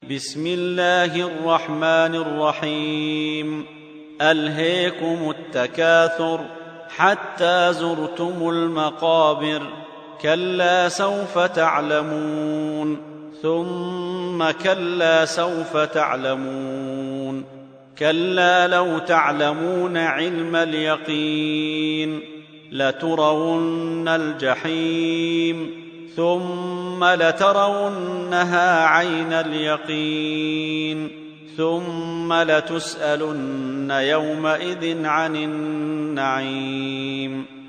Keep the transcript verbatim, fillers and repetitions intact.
بسم الله الرحمن الرحيم. ألهيكم التكاثر حتى زرتم المقابر، كلا سوف تعلمون ثم كلا سوف تعلمون، كلا لو تعلمون علم اليقين لترون الجحيم ثم لترونها عين اليقين ثم لتسألن يومئذ عن النعيم.